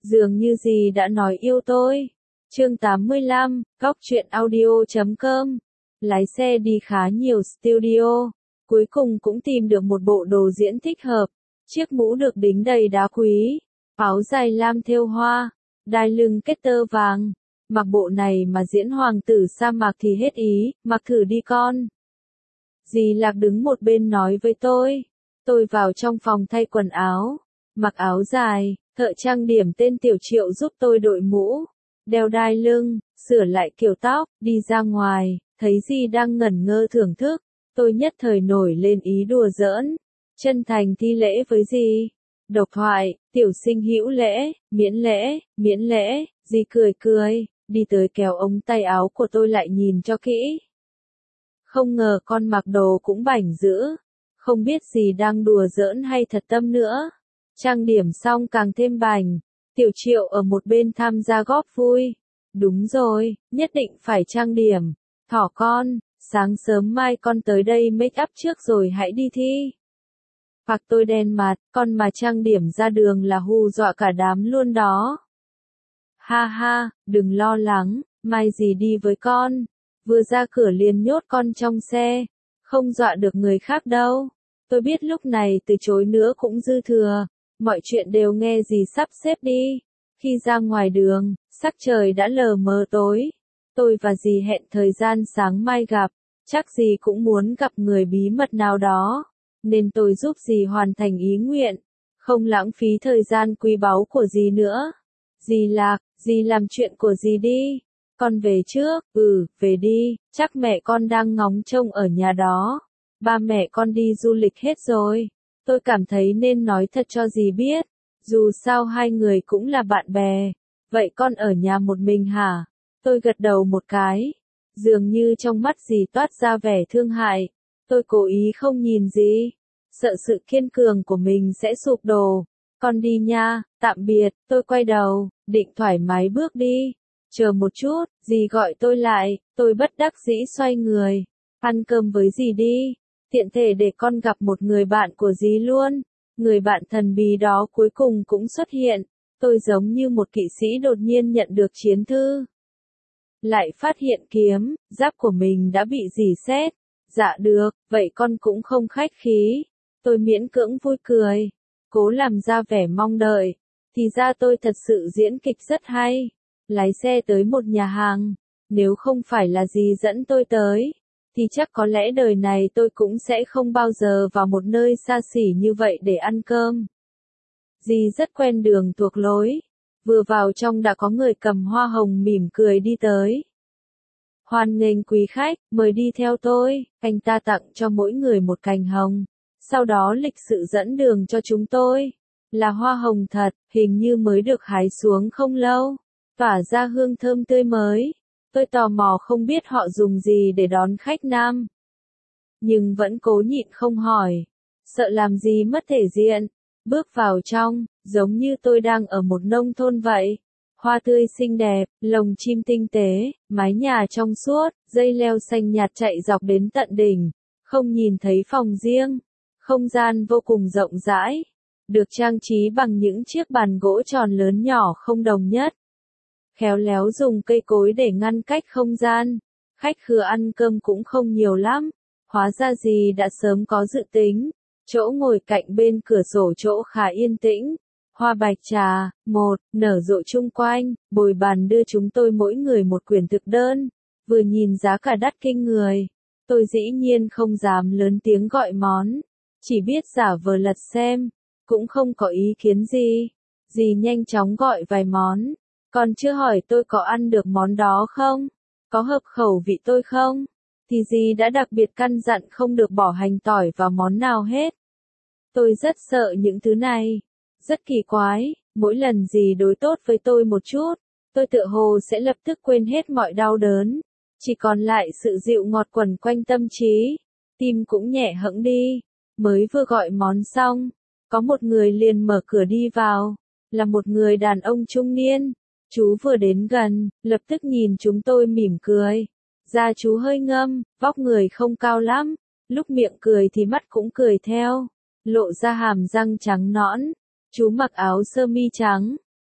Dường như dì đã nói yêu tôi. Chương 85, Góc truyện audio.com. Lái xe đi khá nhiều studio, cuối cùng cũng tìm được một bộ đồ diễn thích hợp. Chiếc mũ được đính đầy đá quý, áo dài lam thêu hoa, đai lưng kết tơ vàng. Mặc bộ này mà diễn hoàng tử sa mạc thì hết ý, mặc thử đi con. Dì Lạc đứng một bên nói với tôi. Tôi vào trong phòng thay quần áo, mặc áo dài, thợ trang điểm tên Tiểu Triệu giúp tôi đội mũ, đeo đai lưng, sửa lại kiểu tóc, đi ra ngoài, thấy dì đang ngẩn ngơ thưởng thức. Tôi nhất thời nổi lên ý đùa giỡn, chân thành thi lễ với dì. Độc thoại, tiểu sinh hữu lễ, miễn lễ, dì cười cười, đi tới kéo ống tay áo của tôi lại nhìn cho kỹ. Không ngờ con mặc đồ cũng bảnh dữ, không biết dì đang đùa giỡn hay thật tâm nữa. Trang điểm xong càng thêm bảnh, Tiểu Triệu ở một bên tham gia góp vui. Đúng rồi, nhất định phải trang điểm. Thỏ con, sáng sớm mai con tới đây make up trước rồi hãy đi thi. Hoặc tôi đen mặt, con mà trang điểm ra đường là hù dọa cả đám luôn đó. Ha ha, đừng lo lắng, mai dì đi với con. Vừa ra cửa liền nhốt con trong xe, không dọa được người khác đâu. Tôi biết lúc này từ chối nữa cũng dư thừa, mọi chuyện đều nghe dì sắp xếp đi. Khi ra ngoài đường, sắc trời đã lờ mờ tối. Tôi và dì hẹn thời gian sáng mai gặp, chắc dì cũng muốn gặp người bí mật nào đó, nên tôi giúp dì hoàn thành ý nguyện, không lãng phí thời gian quý báu của dì nữa. Dì Lạc, dì làm chuyện của dì đi. Con về trước, về đi, chắc mẹ con đang ngóng trông ở nhà đó. Ba mẹ con đi du lịch hết rồi. Tôi cảm thấy nên nói thật cho dì biết, dù sao hai người cũng là bạn bè. Vậy con ở nhà một mình hả? Tôi gật đầu một cái. Dường như trong mắt dì toát ra vẻ thương hại. Tôi cố ý không nhìn dì, sợ sự kiên cường của mình sẽ sụp đổ. Con đi nha, tạm biệt. Tôi quay đầu, định thoải mái bước đi. Chờ một chút, dì gọi tôi lại, tôi bất đắc dĩ xoay người. Ăn cơm với dì đi, tiện thể để con gặp một người bạn của dì luôn. Người bạn thần bí đó cuối cùng cũng xuất hiện. Tôi giống như một kỵ sĩ đột nhiên nhận được chiến thư. Lại phát hiện kiếm, giáp của mình đã bị dì xét. Dạ được, vậy con cũng không khách khí. Tôi miễn cưỡng vui cười, cố làm ra vẻ mong đợi. Thì ra tôi thật sự diễn kịch rất hay. Lái xe tới một nhà hàng, nếu không phải là dì dẫn tôi tới, thì chắc có lẽ đời này tôi cũng sẽ không bao giờ vào một nơi xa xỉ như vậy để ăn cơm. Dì rất quen đường thuộc lối, vừa vào trong đã có người cầm hoa hồng mỉm cười đi tới. Hoan nghênh quý khách, mời đi theo tôi, anh ta tặng cho mỗi người một cành hồng, sau đó lịch sự dẫn đường cho chúng tôi. Là hoa hồng thật, hình như mới được hái xuống không lâu, tỏa ra hương thơm tươi mới. Tôi tò mò không biết họ dùng gì để đón khách nam, nhưng vẫn cố nhịn không hỏi, sợ làm gì mất thể diện. Bước vào trong, giống như tôi đang ở một nông thôn vậy. Hoa tươi xinh đẹp, lồng chim tinh tế, mái nhà trong suốt, dây leo xanh nhạt chạy dọc đến tận đỉnh. Không nhìn thấy phòng riêng, không gian vô cùng rộng rãi, được trang trí bằng những chiếc bàn gỗ tròn lớn nhỏ không đồng nhất. Khéo léo dùng cây cối để ngăn cách không gian. Khách khứa ăn cơm cũng không nhiều lắm. Hóa ra dì đã sớm có dự tính. Chỗ ngồi cạnh bên cửa sổ chỗ khá yên tĩnh. Hoa bạch trà, nở rộ chung quanh. Bồi bàn đưa chúng tôi mỗi người một quyển thực đơn. Vừa nhìn giá cả đắt kinh người, tôi dĩ nhiên không dám lớn tiếng gọi món, chỉ biết giả vờ lật xem, cũng không có ý kiến gì. Dì nhanh chóng gọi vài món. Còn chưa hỏi tôi có ăn được món đó không, có hợp khẩu vị tôi không, thì dì đã đặc biệt căn dặn không được bỏ hành tỏi vào món nào hết. Tôi rất sợ những thứ này, rất kỳ quái, mỗi lần dì đối tốt với tôi một chút, tôi tựa hồ sẽ lập tức quên hết mọi đau đớn, chỉ còn lại sự dịu ngọt quẩn quanh tâm trí, tim cũng nhẹ hẫng đi. Mới vừa gọi món xong, có một người liền mở cửa đi vào, là một người đàn ông trung niên. Chú vừa đến gần, lập tức nhìn chúng tôi mỉm cười. Da chú hơi ngâm, vóc người không cao lắm, lúc miệng cười thì mắt cũng cười theo, lộ ra hàm răng trắng nõn. Chú mặc áo sơ mi trắng,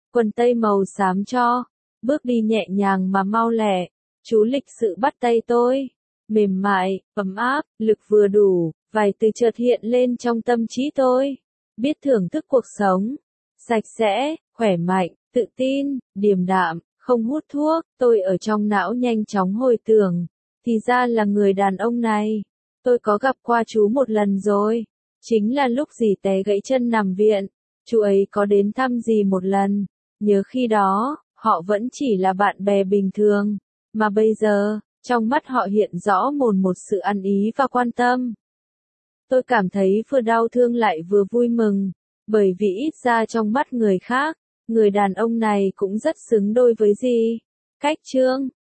quần tây màu xám cho, bước đi nhẹ nhàng mà mau lẹ. Chú lịch sự bắt tay tôi, mềm mại, ấm áp, lực vừa đủ, vài từ chợt hiện lên trong tâm trí tôi. Biết thưởng thức cuộc sống, sạch sẽ, khỏe mạnh, tự tin, điềm đạm, không hút thuốc, tôi ở trong não nhanh chóng hồi tưởng, thì ra là người đàn ông này. Tôi có gặp qua chú một lần rồi, chính là lúc dì té gãy chân nằm viện, chú ấy có đến thăm dì một lần, nhớ khi đó, họ vẫn chỉ là bạn bè bình thường, mà bây giờ, trong mắt họ hiện rõ một sự ăn ý và quan tâm. Tôi cảm thấy vừa đau thương lại vừa vui mừng, bởi vì ít ra trong mắt người khác, người đàn ông này cũng rất xứng đôi với dì. Cách chương